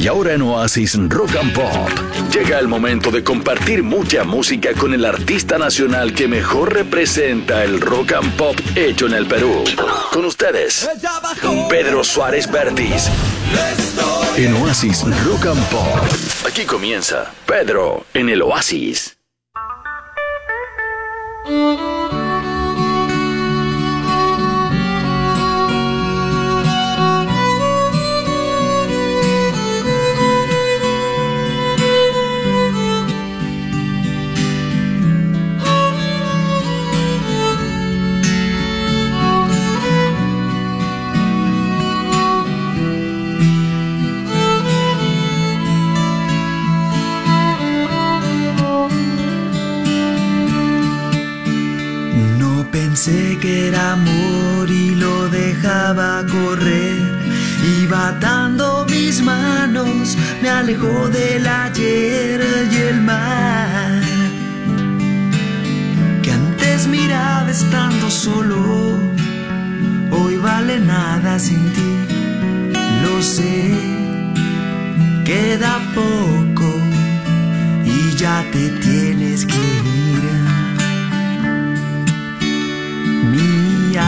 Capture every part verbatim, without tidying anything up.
Y ahora en Oasis Rock and Pop, llega el momento de compartir mucha música con el artista nacional que mejor representa el rock and pop hecho en el Perú. Con ustedes, Pedro Suárez Vértiz. En Oasis Rock and Pop. Aquí comienza Pedro en el Oasis. Pensé que era amor y lo dejaba correr. Iba atando mis manos, me alejó del ayer y el mar. Que antes miraba estando solo, hoy vale nada sin ti. Lo sé, queda poco y ya te tienes que ir. Mi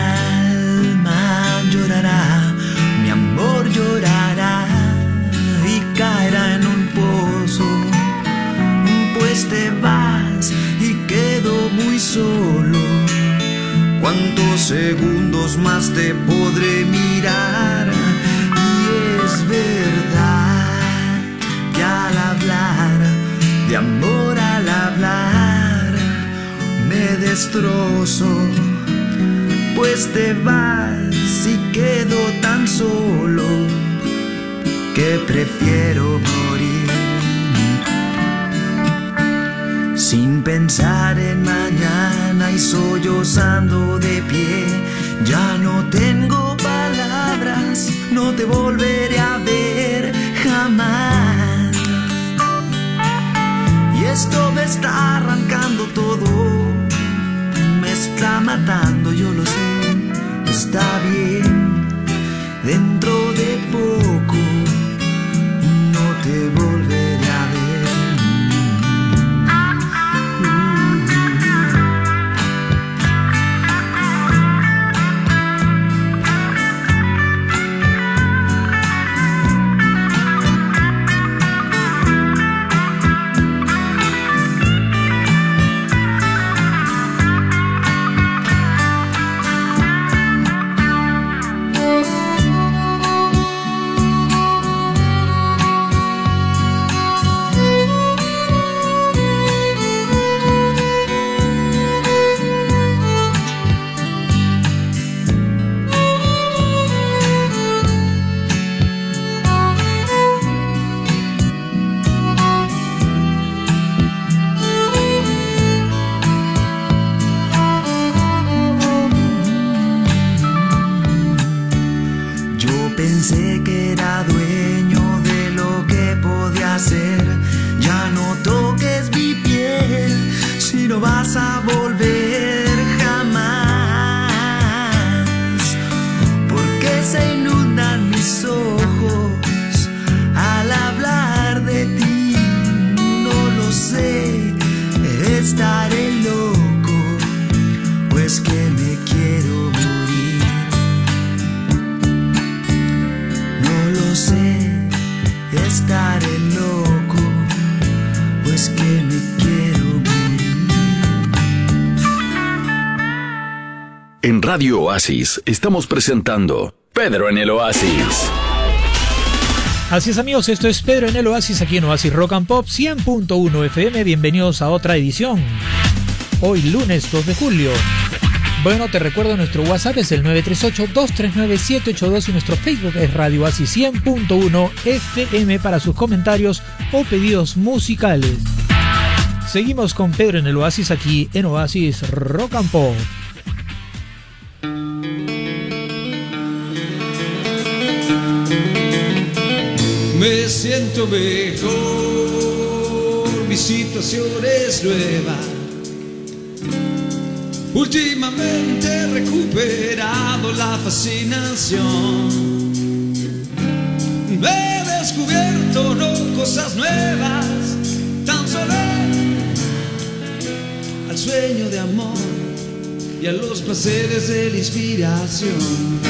alma llorará, mi amor llorará y caerá en un pozo, pues te vas y quedo muy solo. ¿Cuántos segundos más te podré mirar? Y es verdad que al hablar de amor, al hablar me destrozo, pues te vas y quedo tan solo que prefiero morir. Sin pensar en mañana y sollozando de pie, ya no tengo palabras, no te volveré a ver jamás. Y esto me está arrancando todo, me está matando, yo lo sé. Está bien, dentro de poco no te volveré a ver. Pensé que era dueño de lo que podía hacer. Ya no toques mi piel si no vas a volver jamás, porque se inundan mis ojos al hablar de ti. No lo sé, estaré loco, pues que me quiero morir. Sé, estaré loco, pues que me quiero morir. En Radio Oasis estamos presentando Pedro en el Oasis. Así es, amigos, esto es Pedro en el Oasis, aquí en Oasis Rock and Pop cien punto uno F M. Bienvenidos a otra edición. Hoy lunes dos de julio. Bueno, te recuerdo, nuestro WhatsApp es el nueve tres ocho, dos tres nueve, siete ocho dos y nuestro Facebook es Radio Oasis cien punto uno F M para sus comentarios o pedidos musicales. Seguimos con Pedro en el Oasis, aquí en Oasis Rock and Pop. Me siento mejor, mi situación es nueva. Últimamente he recuperado la fascinación. Me descubierto no cosas nuevas, tan solo al sueño de amor y a los placeres de la inspiración.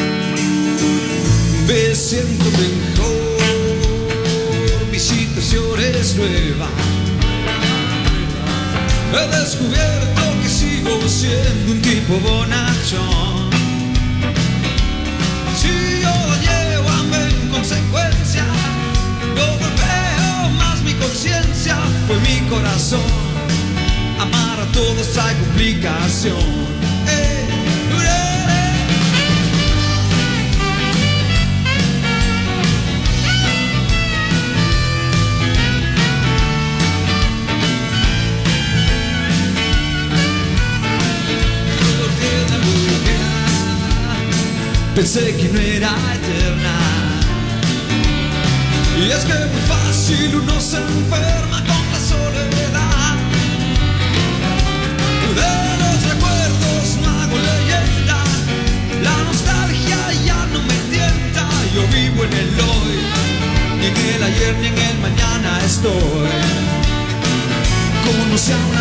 Me siento mejor, mi situación es nueva. He descubierto que sigo siendo un tipo bonachón. Si yo llevo hambre en consecuencia, no golpeo más mi conciencia. Fue mi corazón, amar a todos hay complicación. Eh, Pensé que no era eterna. Y es que muy fácil uno se enferma con la soledad. De los recuerdos no hago leyenda, la nostalgia ya no me tienta. Yo vivo en el hoy, ni en el ayer ni en el mañana estoy. Como no sea una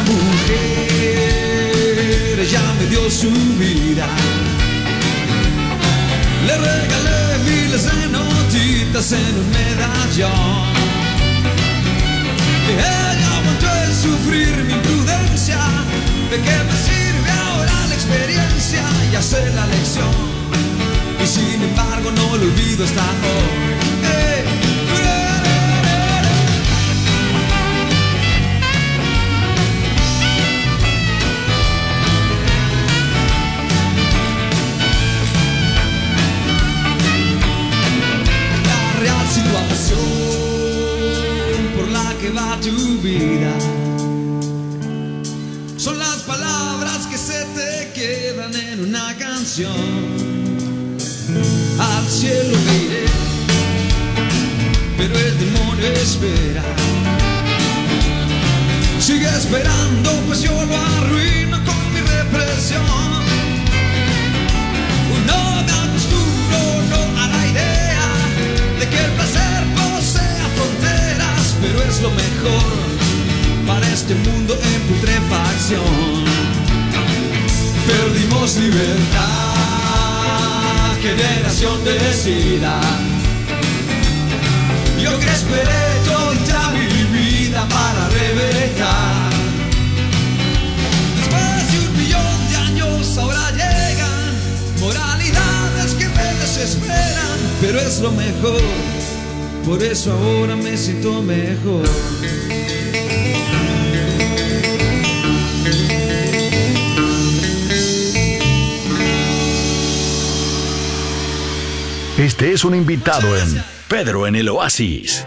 mujer, ella me dio su vida. Le regalé miles de notitas en un medallón. Ella aguantó el sufrir mi imprudencia. ¿De qué me sirve ahora la experiencia y hacer la lección? Y sin embargo no lo olvido hasta hoy. Eh, situación por la que va tu vida son las palabras que se te quedan en una canción. Al cielo me iré, pero el demonio espera. Sigue esperando, pues yo lo arruino con mi represión. No me acostumbro no a la idea de que el placer posea fronteras, pero es lo mejor para este mundo en putrefacción. Perdimos libertad, generación decida. Yo que esperé toda mi vida para reventar. Después de un millón de años ahora llegan moralidades que me desesperan, pero es lo mejor, por eso ahora me siento mejor. Este es un invitado en Pedro en el Oasis.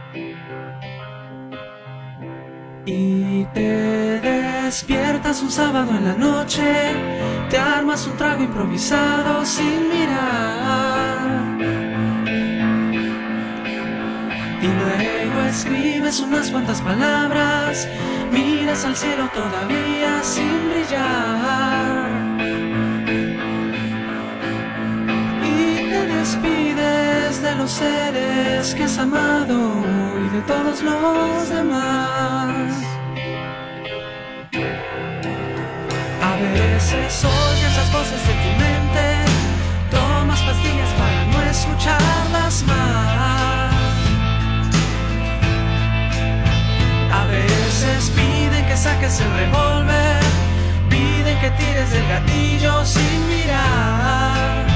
Y te despiertas un sábado en la noche, te armas un trago improvisado sin mirar. Y luego escribes unas cuantas palabras, miras al cielo todavía sin brillar. Y te despides de los seres que has amado y de todos los demás. A veces oyes las voces de tu mente, tomas pastillas para no escucharlas más. A veces piden que saques el revólver, piden que tires del gatillo sin mirar.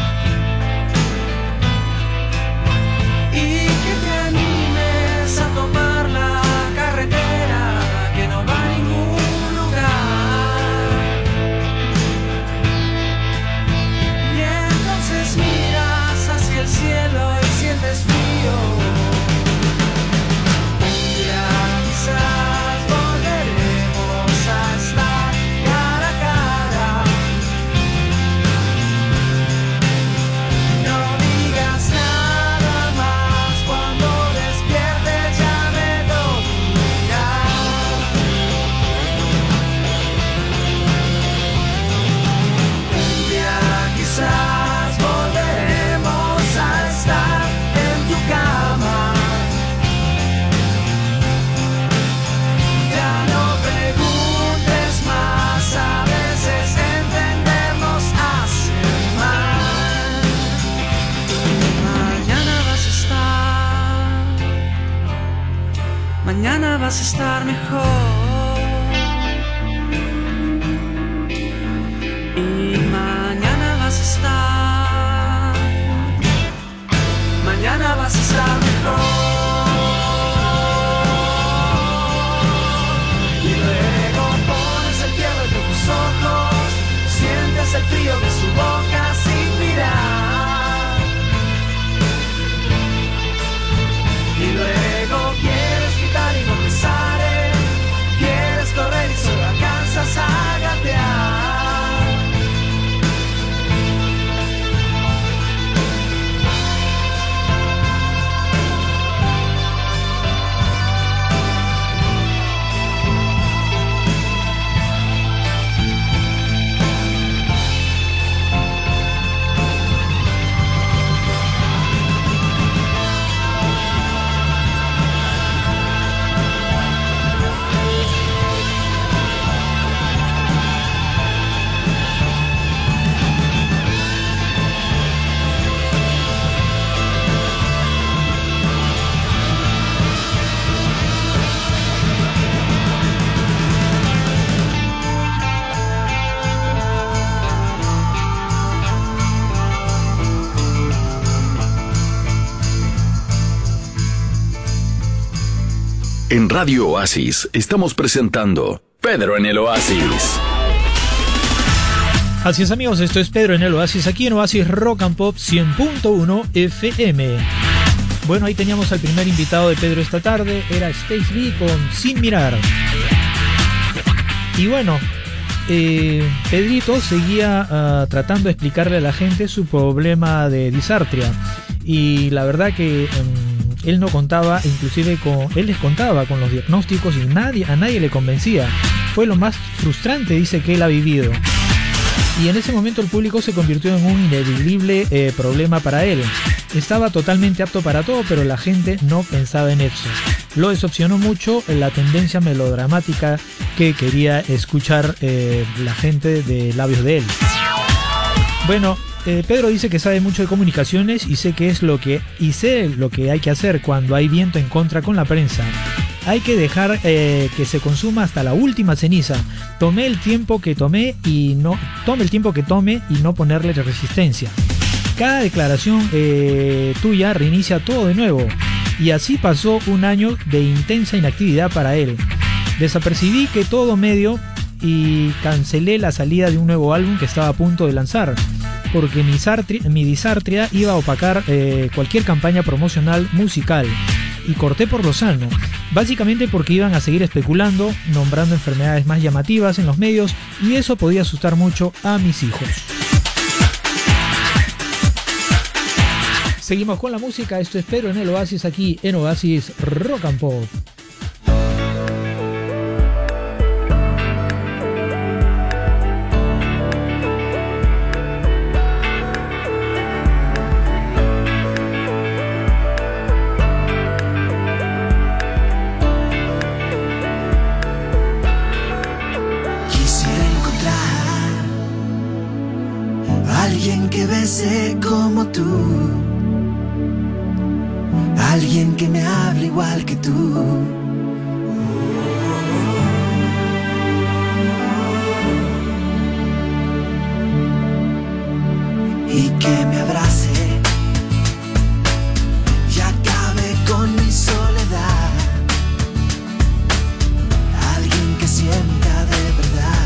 Y que te animes a tomar la carretera que no va a ningún lugar. Y entonces miras hacia el cielo y sientes frío. Un día quizás volveremos a estar cara a cara. mañana vas a estar mejor. Y mañana vas a estar, mañana vas a estar mejor. Y luego pones el fierro entre tus ojos, sientes el frío de su boca sin mirar. Y luego quieres gritar y no te sale, quieres correr y solo alcanzas a gatear. En Radio Oasis estamos presentando Pedro en el Oasis. Así es, amigos, esto es Pedro en el Oasis, aquí en Oasis Rock and Pop cien punto uno F M. Bueno, ahí teníamos al primer invitado de Pedro esta tarde, era Space B con Sin Mirar. Y bueno, eh, Pedrito seguía uh, tratando de explicarle a la gente su problema de disartria. Y la verdad que um, él no contaba, inclusive con, él les contaba con los diagnósticos y nadie, a nadie le convencía. Fue lo más frustrante, dice, que él ha vivido. Y en ese momento el público se convirtió en un ineludible eh, problema para él. Estaba totalmente apto para todo, pero la gente no pensaba en eso. Lo decepcionó mucho la tendencia melodramática que quería escuchar eh, la gente de labios de él. Bueno, eh, Pedro dice que sabe mucho de comunicaciones y sé que es lo que y sé lo que hay que hacer cuando hay viento en contra con la prensa. Hay que dejar eh, que se consuma hasta la última ceniza. Tomé el tiempo que tomé y no tome el tiempo que tome y no ponerle resistencia. Cada declaración eh, tuya reinicia todo de nuevo. Y así pasó un año de intensa inactividad para él. Desapercibí que todo medio y cancelé la salida de un nuevo álbum que estaba a punto de lanzar, porque mi, sartri, mi disartria iba a opacar eh, cualquier campaña promocional musical, y corté por lo sano, básicamente porque iban a seguir especulando, nombrando enfermedades más llamativas en los medios, y eso podía asustar mucho a mis hijos. Seguimos con la música, esto es Pedro en el Oasis, aquí en Oasis Rock and Pop. Como tú, alguien que me hable igual que tú, y que me abrace y acabe con mi soledad, alguien que sienta de verdad.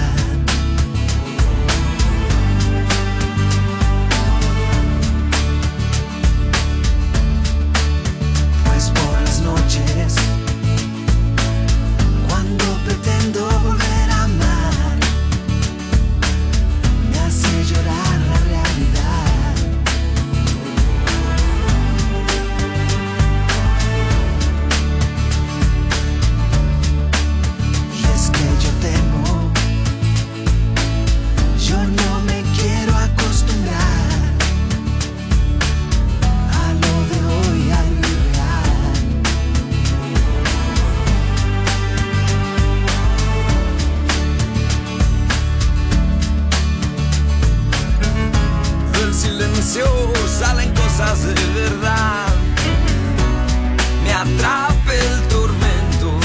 De verdad me atrape el tormento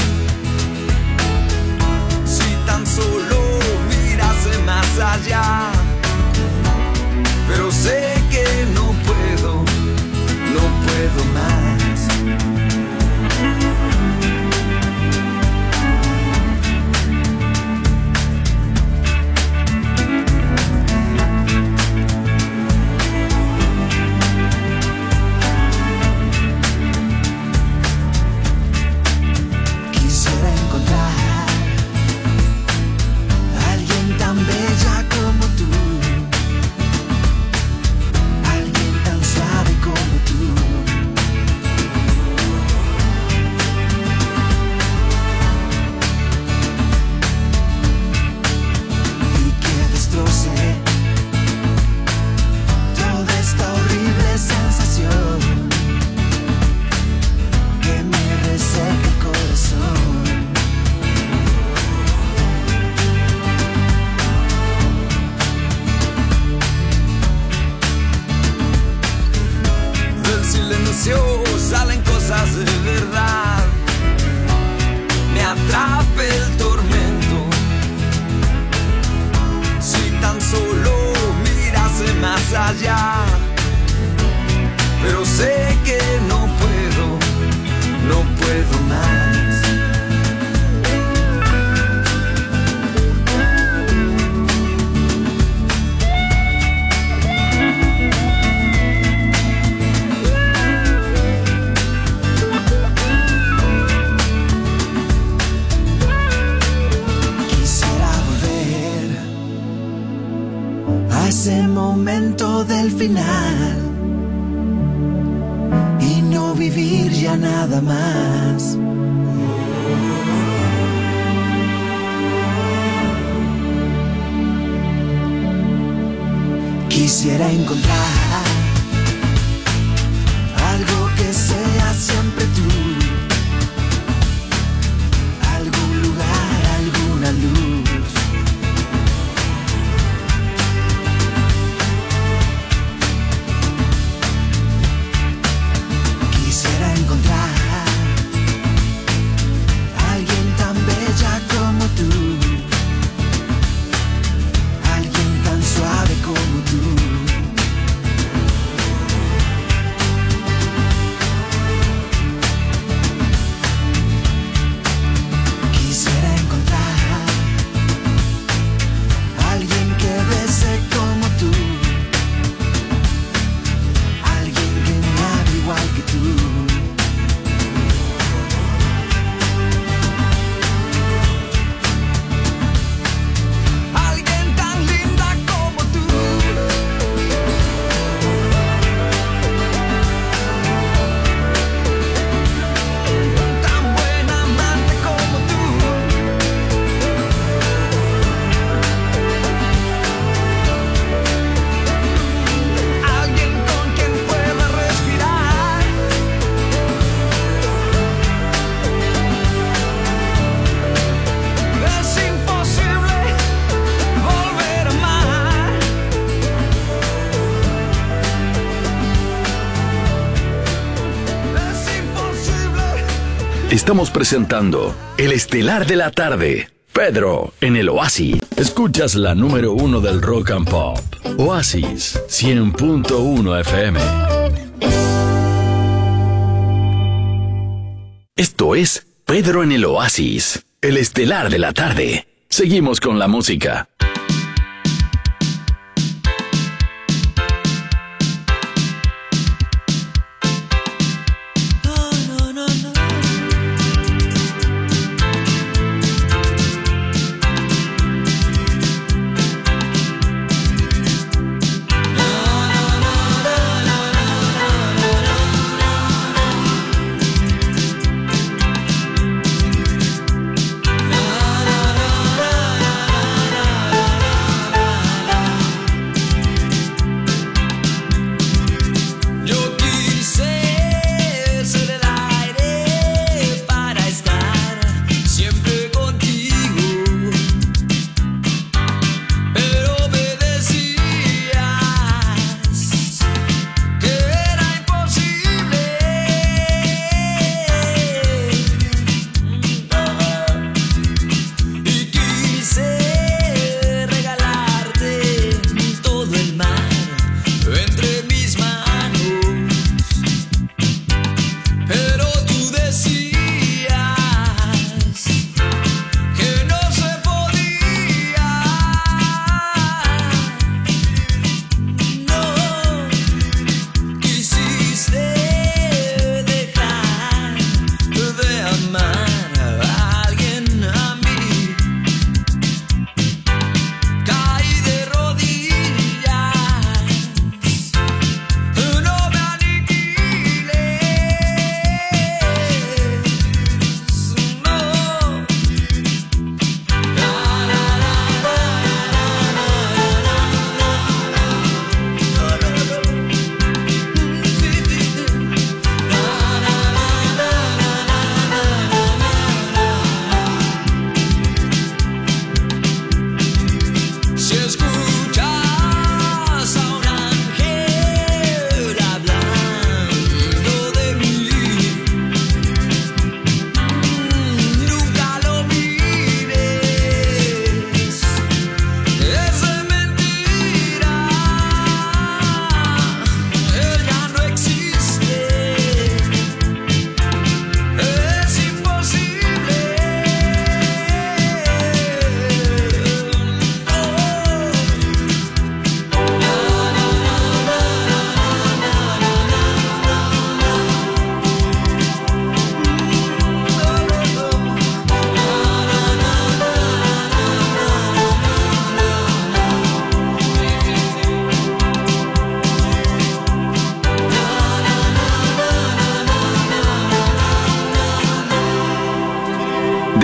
verdad me atrape el tormento. Si tan solo mirase más allá, pero sé que no puedo, no puedo más. Ese momento del final y no vivir ya nada más. Quisiera encontrar algo que sea siempre tú, algún lugar, alguna luz. Estamos presentando El Estelar de la Tarde. Pedro en el Oasis. Escuchas la número uno del Rock and Pop. Oasis cien punto uno F M. Esto es Pedro en el Oasis, El Estelar de la Tarde. Seguimos con la música. La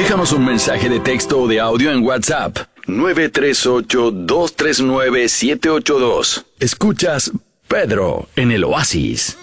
Déjanos un mensaje de texto o de audio en WhatsApp. nueve tres ocho, dos tres nueve, siete ocho dos. Escuchas Pedro en el Oasis.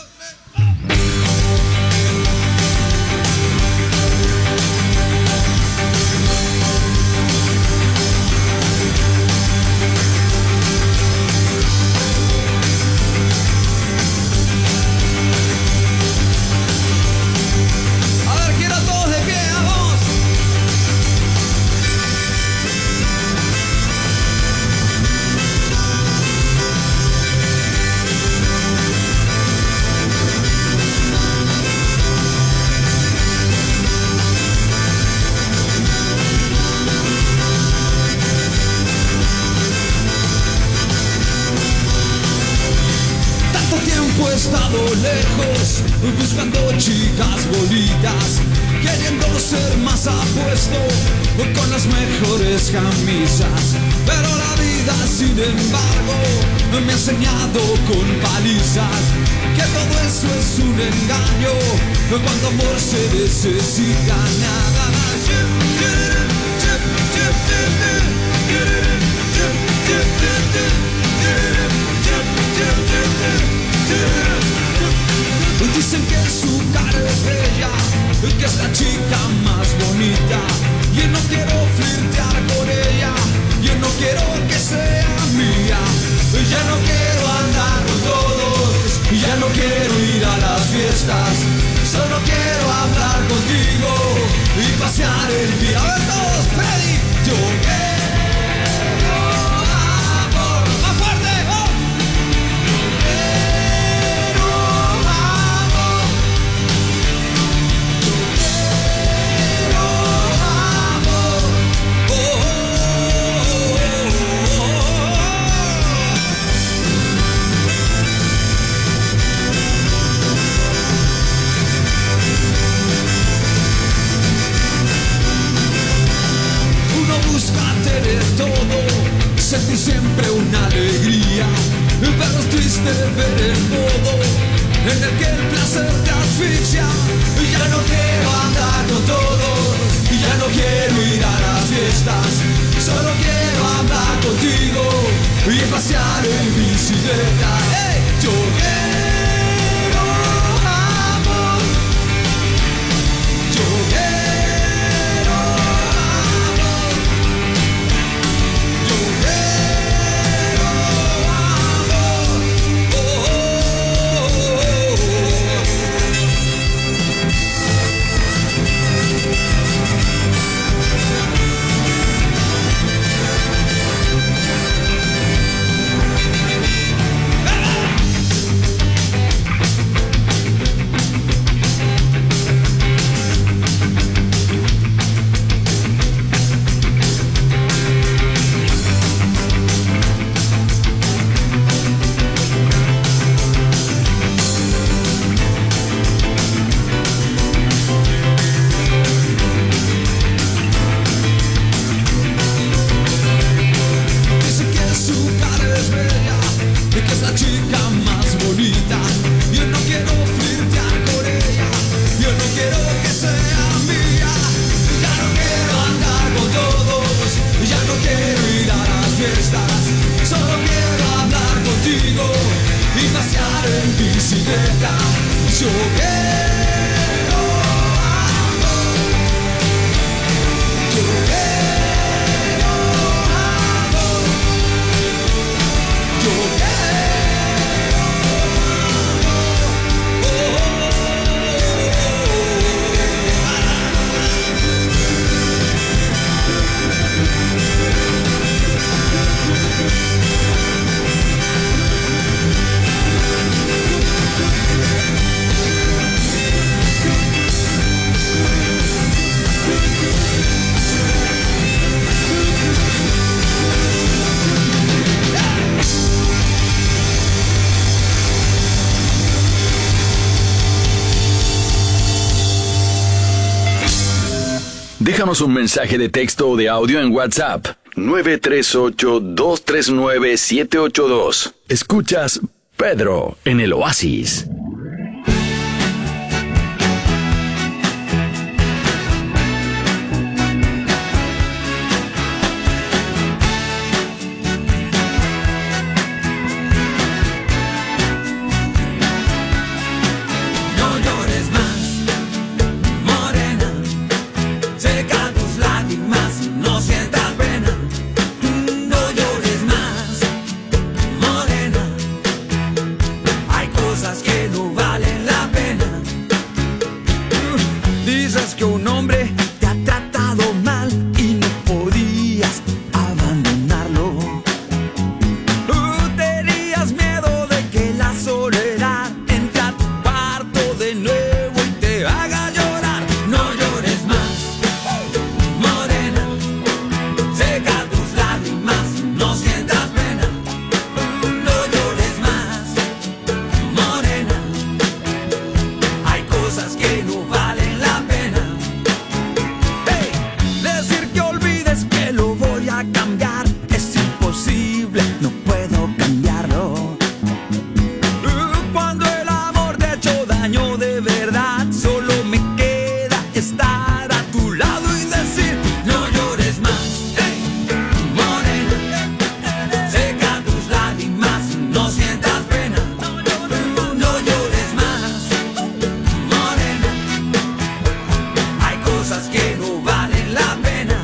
He estado lejos, buscando chicas bonitas, queriendo ser más apuesto, con las mejores camisas. Pero la vida, sin embargo, me ha enseñado con palizas que todo eso es un engaño, cuando amor se necesita nada más. Dicen que su cara es bella, que es la chica más bonita. Yo no quiero flirtear con ella, yo no quiero que sea mía. Ya no quiero andar con todos, ya no quiero ir a las fiestas. Solo quiero hablar contigo y pasear el día. A ver todos, Freddy, yo quiero amor. Más fuerte, oh. Sentir siempre una alegría, pero es triste ver el modo en el que el placer te asfixia. Ya no quiero andar con todos, ya no quiero ir a las fiestas. Solo quiero hablar contigo y pasear en bicicleta. ¡Hey! Yo quiero amor, yo quiero. Déjanos un mensaje de texto o de audio en WhatsApp. nueve tres ocho, dos tres nueve, siete ocho dos. Escuchas Pedro en el Oasis. recuerdas que un hombre te ha tratado mal y no podías abandonarlo. Tú tenías miedo de que la soledad entre a tu cuarto de nuevo y te haga llorar. No llores más, morena, seca tus lágrimas, no sientas pena. No llores más, morena, hay cosas que no valen la pena. Hey, decir que olvides que lo voy a cambiar es imposible, no puedo cambiarlo. Cuando el amor te ha hecho daño de verdad, solo me queda estar a tu lado y decir: no llores más, hey, morena, seca tus lágrimas, no sientas pena. No llores más, morena, hay cosas que no valen la pena.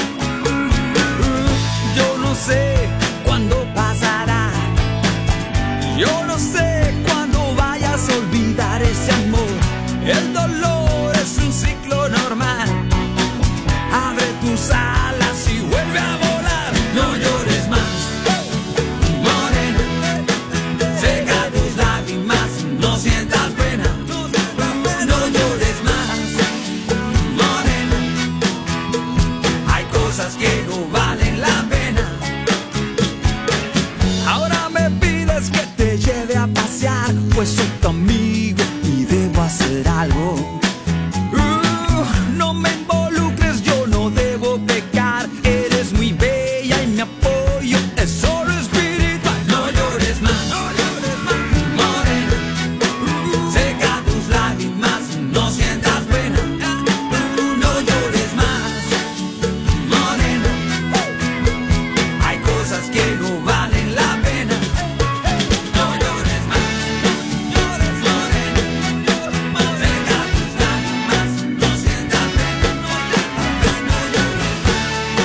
Yo no sé cuándo pasará, yo no sé cuándo vayas a olvidar ese amor. El dolor es un ciclo normal. Abre tus alas y vuelve a volar. No llores más, morena, seca tus lágrimas, no sientas pena. No llores más, morena, hay cosas que no valen la pena. Ahora me pides que te lleve a pasear, pues soy tu amigo y debo hacer algo. Uh, no me involucres, yo no debo pecar. Eres muy bella y mi apoyo es solo espiritual. No llores más, no llores más, morena, seca tus lágrimas, no sientas pena. No llores más, morena, hay cosas que no valen la pena. No llores más, llores, morena, seca tus lágrimas, no sientas pena. No llores más.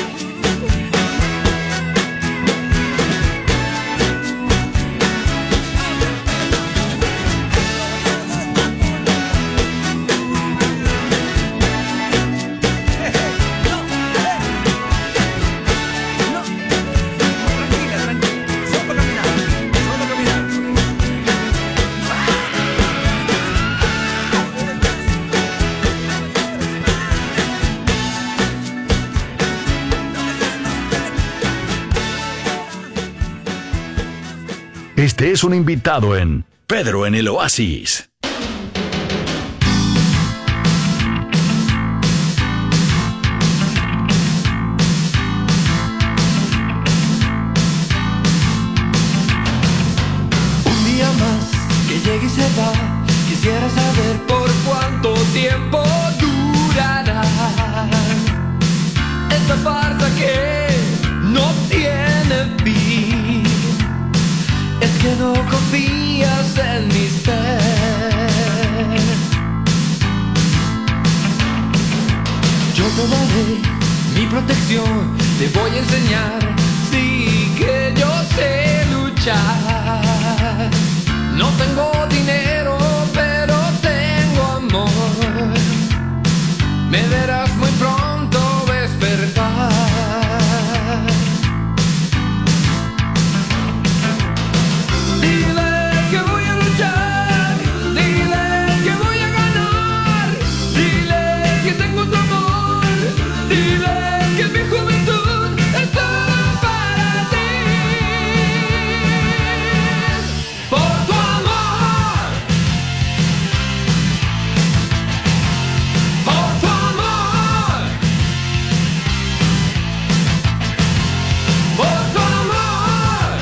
Tranquila, tranquila, solo caminar, solo caminar. Este es un invitado en Pedro en el Oasis. Un día más que llegue y se va, quisiera saber por cuánto tiempo durará esta farsa que no tiene fin. Es que no confías en mi ser. Yo te daré mi protección, te voy a enseñar, sí que yo sé luchar. No tengo dinero, pero tengo amor. Me verás muy pronto despertar. Dile que voy a luchar, dile que voy a ganar, dile que tengo tu amor, dile que mi juventud es todo para ti. Por tu amor, por tu amor, por tu amor,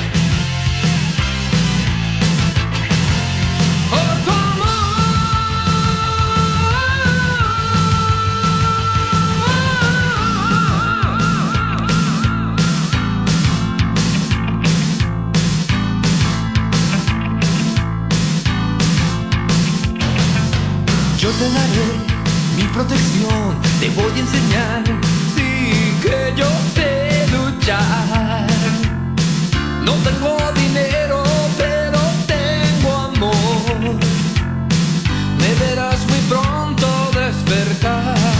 por tu Yo te daré mi protección, te voy a enseñar, sí que yo sé luchar. No tengo dinero, pero tengo amor. Me verás muy pronto despertar.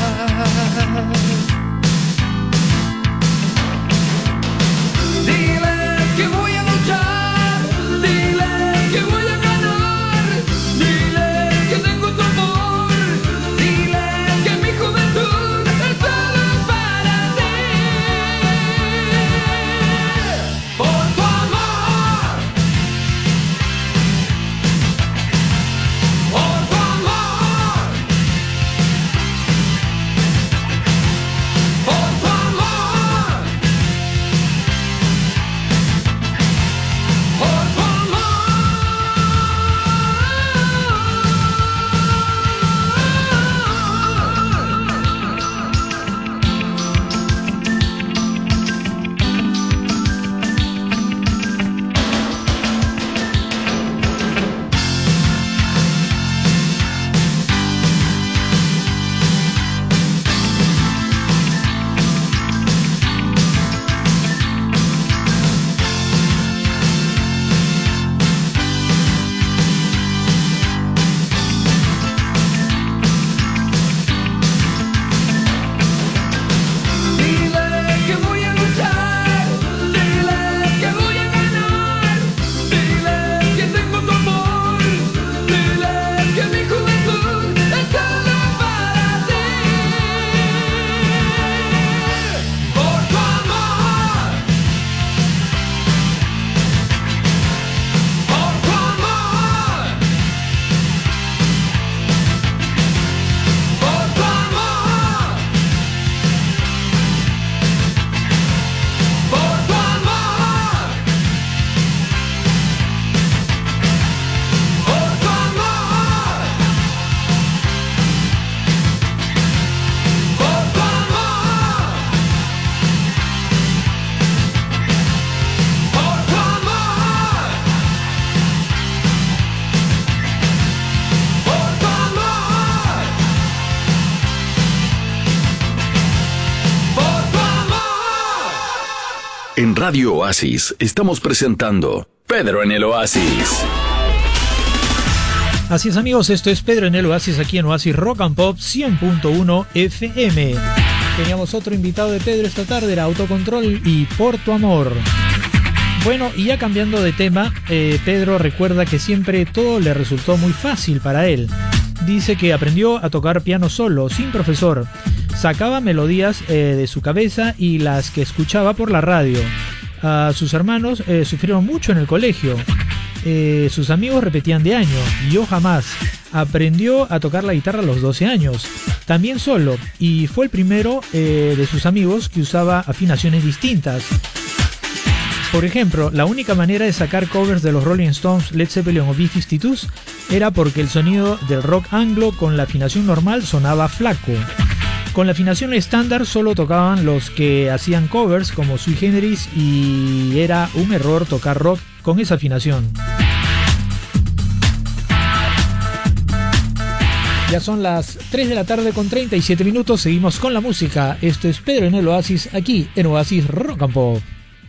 Radio Oasis estamos presentando Pedro en el Oasis. Así es, amigos, esto es Pedro en el Oasis, aquí en Oasis Rock and Pop cien punto uno F M. Teníamos otro invitado de Pedro esta tarde, era Autocontrol y Por tu Amor. Bueno, y ya cambiando de tema, eh, Pedro recuerda que siempre todo le resultó muy fácil para él. Dice que aprendió a tocar piano solo, sin profesor. Sacaba melodías eh, de su cabeza y las que escuchaba por la radio. Uh, sus hermanos eh, sufrieron mucho en el colegio. Eh, sus amigos repetían de año, y yo jamás. Aprendió a tocar la guitarra a los doce años, también solo, y fue el primero eh, de sus amigos que usaba afinaciones distintas. Por ejemplo, la única manera de sacar covers de los Rolling Stones, Led Zeppelin o B cincuenta-dos era porque el sonido del rock anglo con la afinación normal sonaba flaco. Con la afinación estándar solo tocaban los que hacían covers como Sui Generis y era un error tocar rock con esa afinación. Ya son las tres de la tarde con treinta y siete minutos, seguimos con la música. Esto es Pedro en el Oasis, aquí en Oasis Rock and Pop.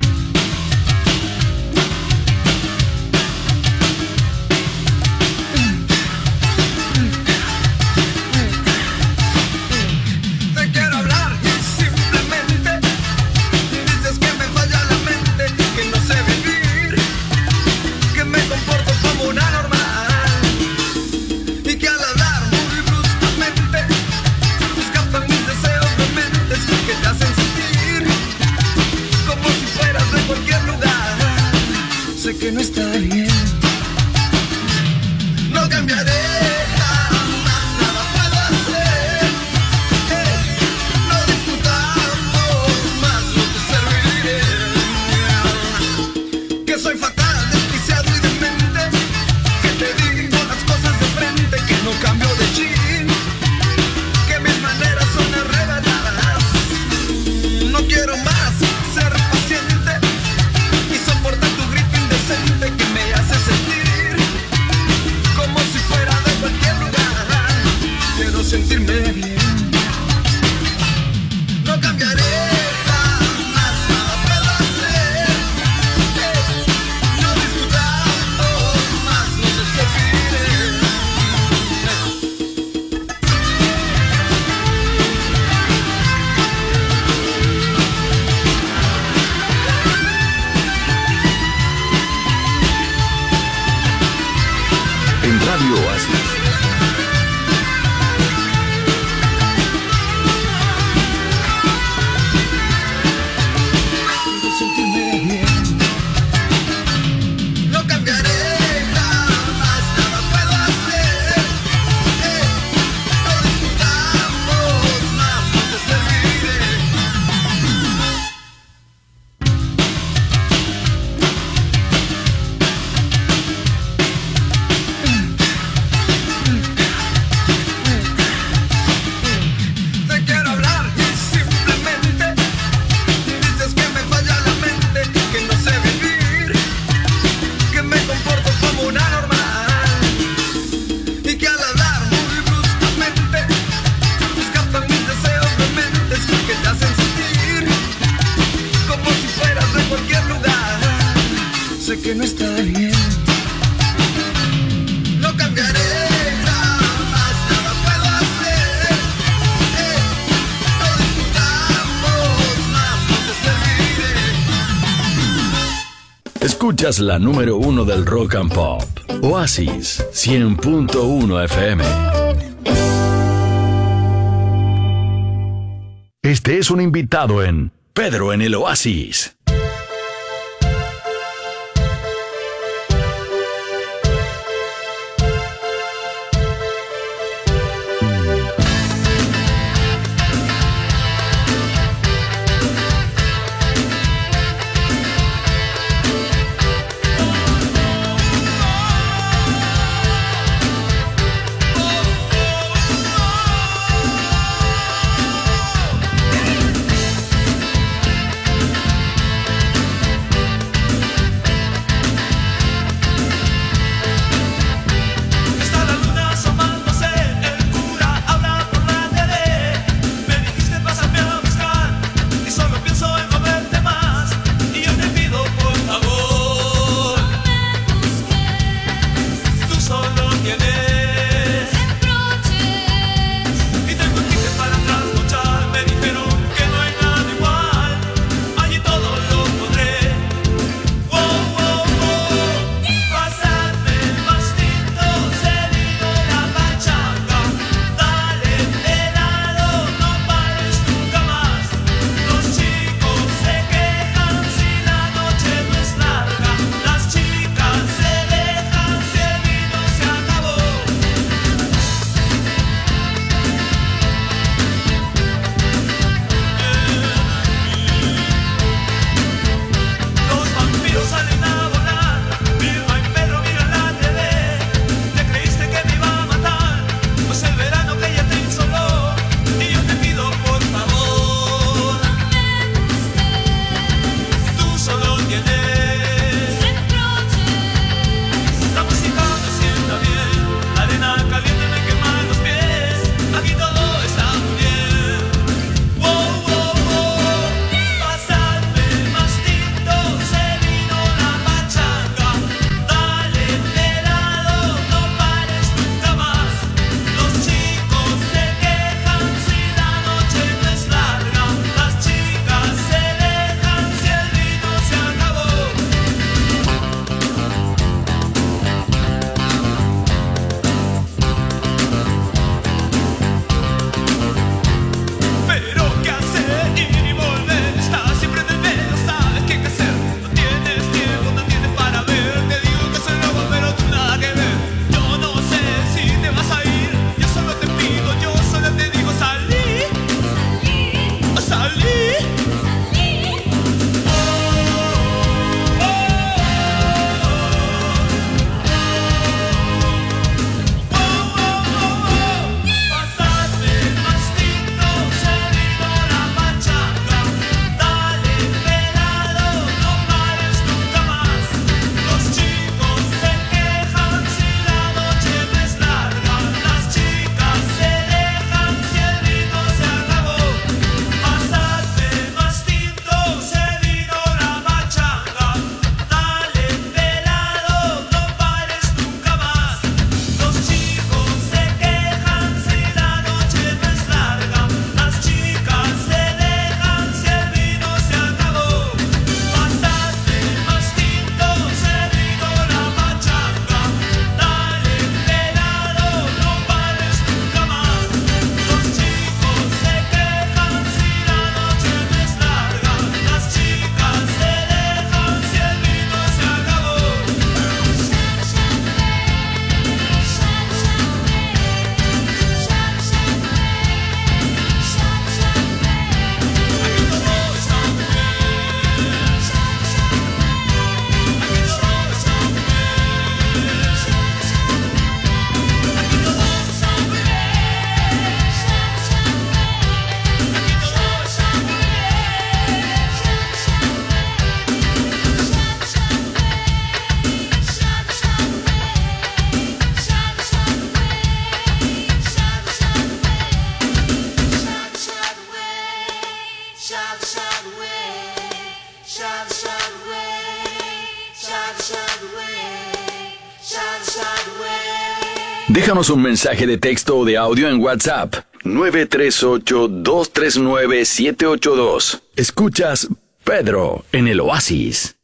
Que no está bien, no cambiaré jamás, nada puedo hacer, hey, no discutamos más, no te serviré, que soy fatal, desquiciado y demente, que te digo las cosas de frente, que no cambio de chip, que mis maneras son arrebatadas, no quiero más ser paciente y soportar tu grito indecente que me hace sentir como si fuera de cualquier lugar. Quiero sentirme bien. No cambiaré jamás, nada puedo hacer. Hey, no discutamos más, no te serviré. En Radio Oasis. Quiero sentirme bien. No cambiaré jamás, nada puedo hacer. Hey, no discutamos más, no te serviré. Te quiero hablar y simplemente dices que me falla la mente, que no sé vivir, que me comporto como una normal y que al hablar muy bruscamente escapan mis deseos dementes que te hacen sentir como si fueras de cualquier lugar. Sé que no está bien. No cambiaré jamás, nada puedo hacer. Hey, no discutamos más, no te serviré. Escuchas la número uno del Rock and Pop. Oasis cien punto uno F M. Este es un invitado en Pedro en el Oasis. Déjanos un mensaje de texto o de audio en WhatsApp. nueve tres ocho, dos tres nueve, siete ocho dos. Escuchas Pedro en el Oasis.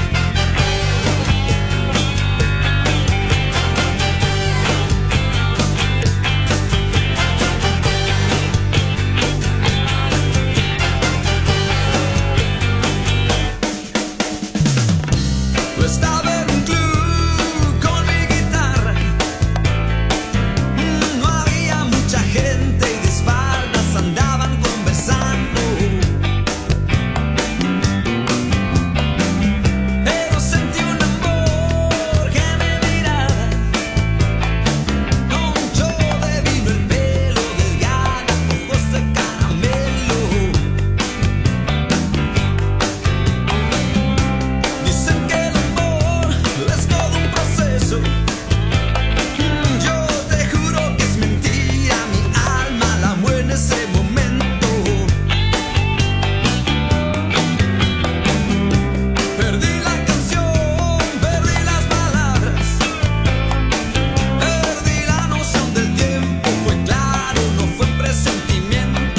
Estaba en un club con mi guitarra. No había mucha gente y de espaldas andaban conversando. Pero sentí un amor que me miraba. Con un chorro de vino, el pelo delgada, ojos de caramelo. Dicen que el amor es todo un proceso. Yo te juro que es mentira, mi alma la amó en ese momento. Perdí la canción, perdí las palabras, perdí la noción del tiempo. Fue claro, no fue presentimiento.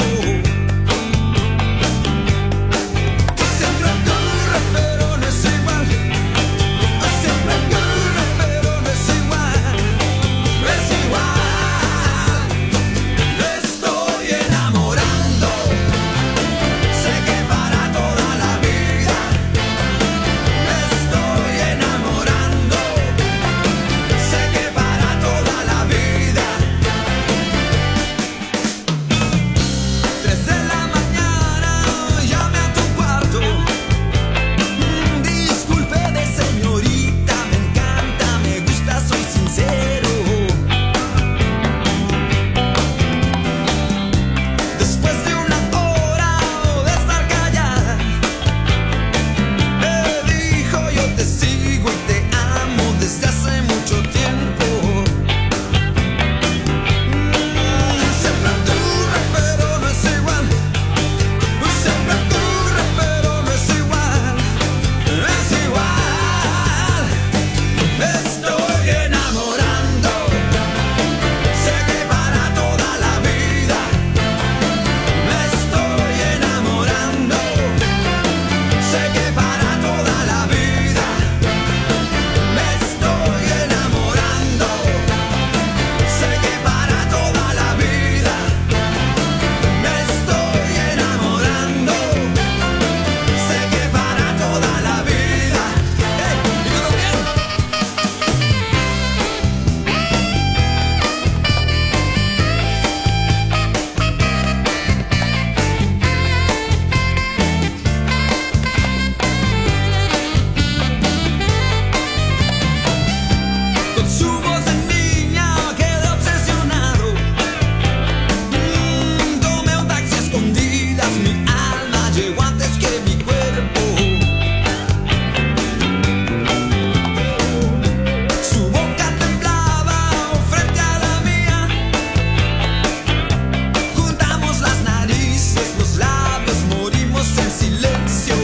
Siempre ocurre, pero no es igual. Siempre ocurre, pero no es igual. No es igual. Me estoy enamorando. Sé que para toda la vida. Me estoy enamorando. Sé que para toda la vida. Tres de la mañana, llame a tu cuarto. Disculpe de señorita, me encanta, me gusta, soy sincero. Después de una hora de estar callada, me dijo yo te sigo y te amo desde hace mucho tiempo. Siempre ocurre, pero no es igual. Siempre ocurre, pero no es igual. No es igual. Me estoy enamorando. Sé que para toda la vida. Me estoy enamorando. Sé que para toda la vida. Me estoy enamorando. Sé que para toda la vida. Me estoy enamorando. Sé que para toda la vida. ¡Hey! ¡Dígalo bien! Con su voz de niña quedé obsesionado. Mm, Tomé un taxi a escondidas, mi alma llegó antes que mi cuerpo. Su boca temblaba frente a la mía. Juntamos las narices, los labios, morimos en silencio.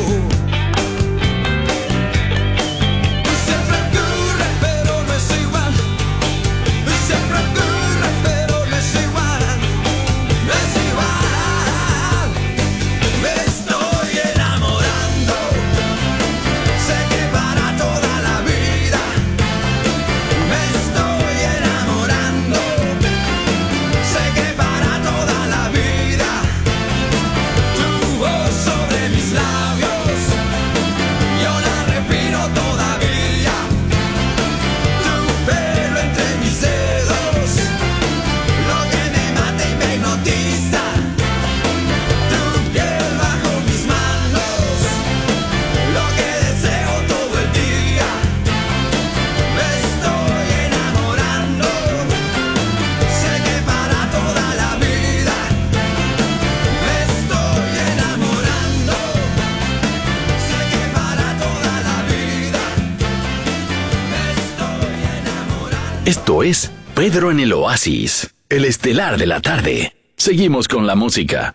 Siempre ocurre, pero no es igual. Siempre ocurre, pero no es igual. No es igual. Me estoy enamorando. Sé que para toda la vida. Me estoy enamorando. Sé que para toda la vida. Tu voz sobre mis labios. Yo la respiro todavía. Tu pelo entre mis dedos. Lo que me mata y me hipnotiza. Tu piel bajo mis manos. Lo que deseo todo el día. Me estoy enamorando. Sé que para toda la vida. Me estoy enamorando. Sé que para toda la vida. Me estoy enamorando. Esto es Pedro en el Oasis, el estelar de la tarde. Seguimos con la música.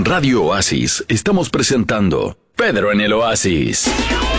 Radio Oasis estamos presentando Pedro en el Oasis.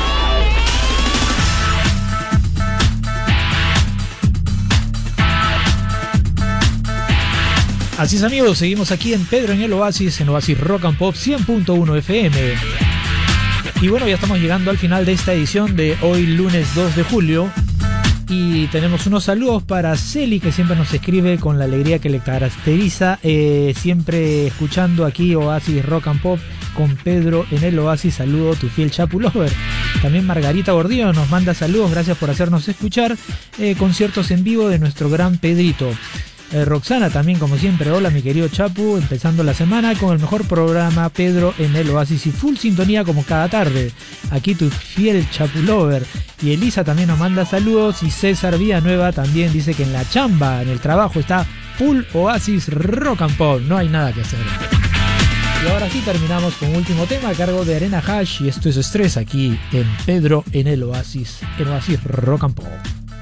Así es, amigos, seguimos aquí en Pedro en el Oasis, en Oasis Rock and Pop cien punto uno F M. Y bueno, ya estamos llegando al final de esta edición de hoy lunes dos de julio. Y tenemos unos saludos para Celi, que siempre nos escribe con la alegría que le caracteriza, eh, siempre escuchando aquí Oasis Rock and Pop con Pedro en el Oasis. Saludo, tu fiel Chapu Lover. También Margarita Gordillo nos manda saludos, gracias por hacernos escuchar eh, conciertos en vivo de nuestro gran Pedrito. Eh, Roxana también, como siempre, hola mi querido Chapu, empezando la semana con el mejor programa Pedro en el Oasis y full sintonía como cada tarde. Aquí tu fiel Chapu Lover. Y Elisa también nos manda saludos y César Villanueva también dice que en la chamba, en el trabajo está full Oasis Rock and Pop, no hay nada que hacer. Y ahora sí terminamos con último tema a cargo de Arena Hash y esto es Estrés aquí en Pedro en el Oasis, en Oasis Rock and Pop.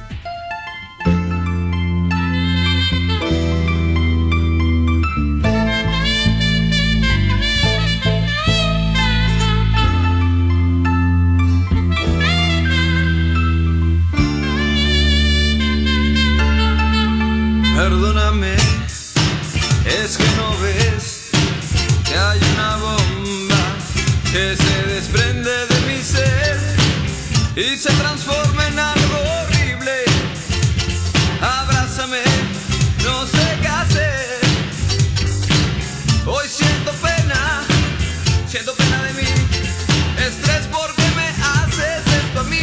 Perdóname, es que no ves que hay una bomba que se desprende de mi ser y se transforma en algo horrible. Abrázame, no sé qué hacer. Hoy siento pena, siento pena de mí. Estrés porque me haces esto a mí.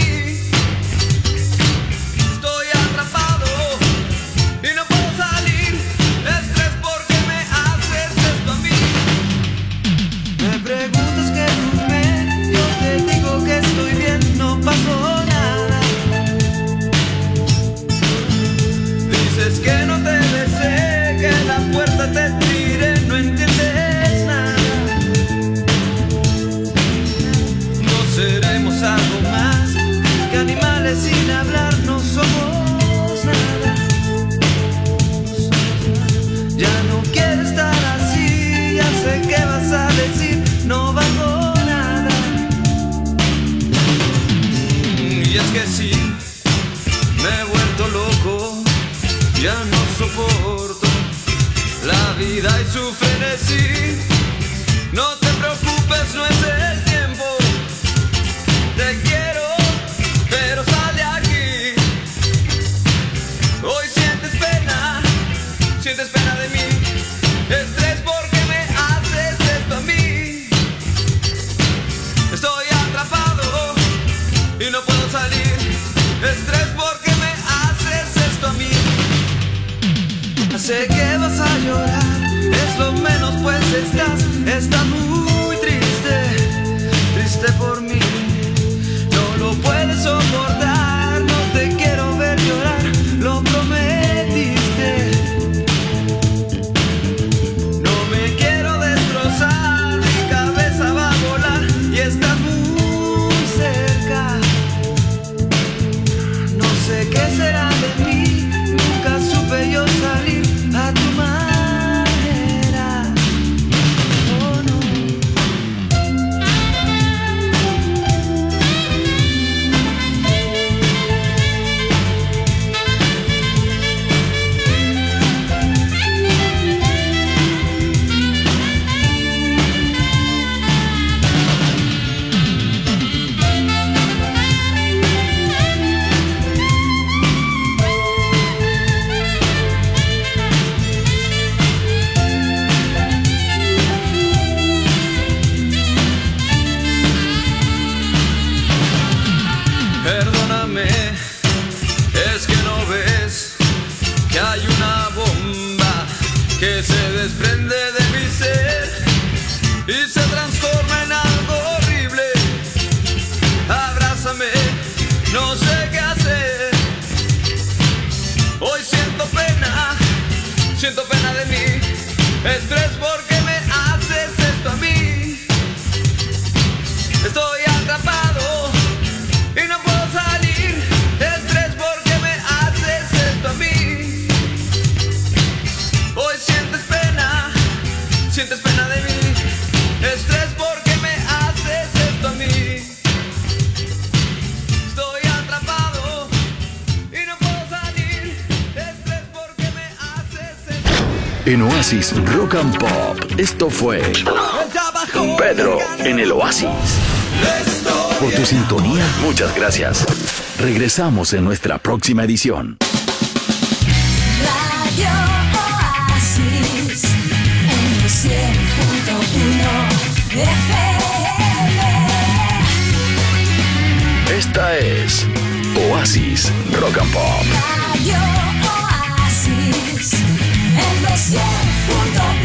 Estoy atrapado y no puedo salir. Estrés porque me haces esto a mí. Me preguntas qué fumé, yo te digo que estoy bien, no pasó nada. Dices que no te besé, que la puerta te tiré, no entiendes nada. No seremos algo más que animales sin hablar, no somos nada. Ya no quiero estar así, ya sé qué vas a decir, no valgo nada. Y es que sí, me he vuelto loco, ya no soporto la vida y su frenesí. No te preocupes, no es el tiempo, te quiero, pero sal de aquí. Hoy sientes pena, sientes pena de mí. Estrés porque me haces esto a mí. Estoy atrapado y no puedo salir. Estrés porque me haces esto a mí. Sé que vas a llorar, es lo menos pues estás, estás muy triste, triste por mí. No lo puedes soportar, no te quiero ver llorar, lo prometiste. No me quiero destrozar, mi cabeza va a volar y estás muy cerca. No sé qué será de mí, nunca supe yo salir a tu manera. Oh no. En Oasis Rock and Pop, esto fue Pedro en el Oasis. Por tu sintonía, muchas gracias. Regresamos en nuestra próxima edición. Radio Oasis en cien punto uno F M. Esta es Oasis Rock and Pop. Radio Oasis en cien punto uno.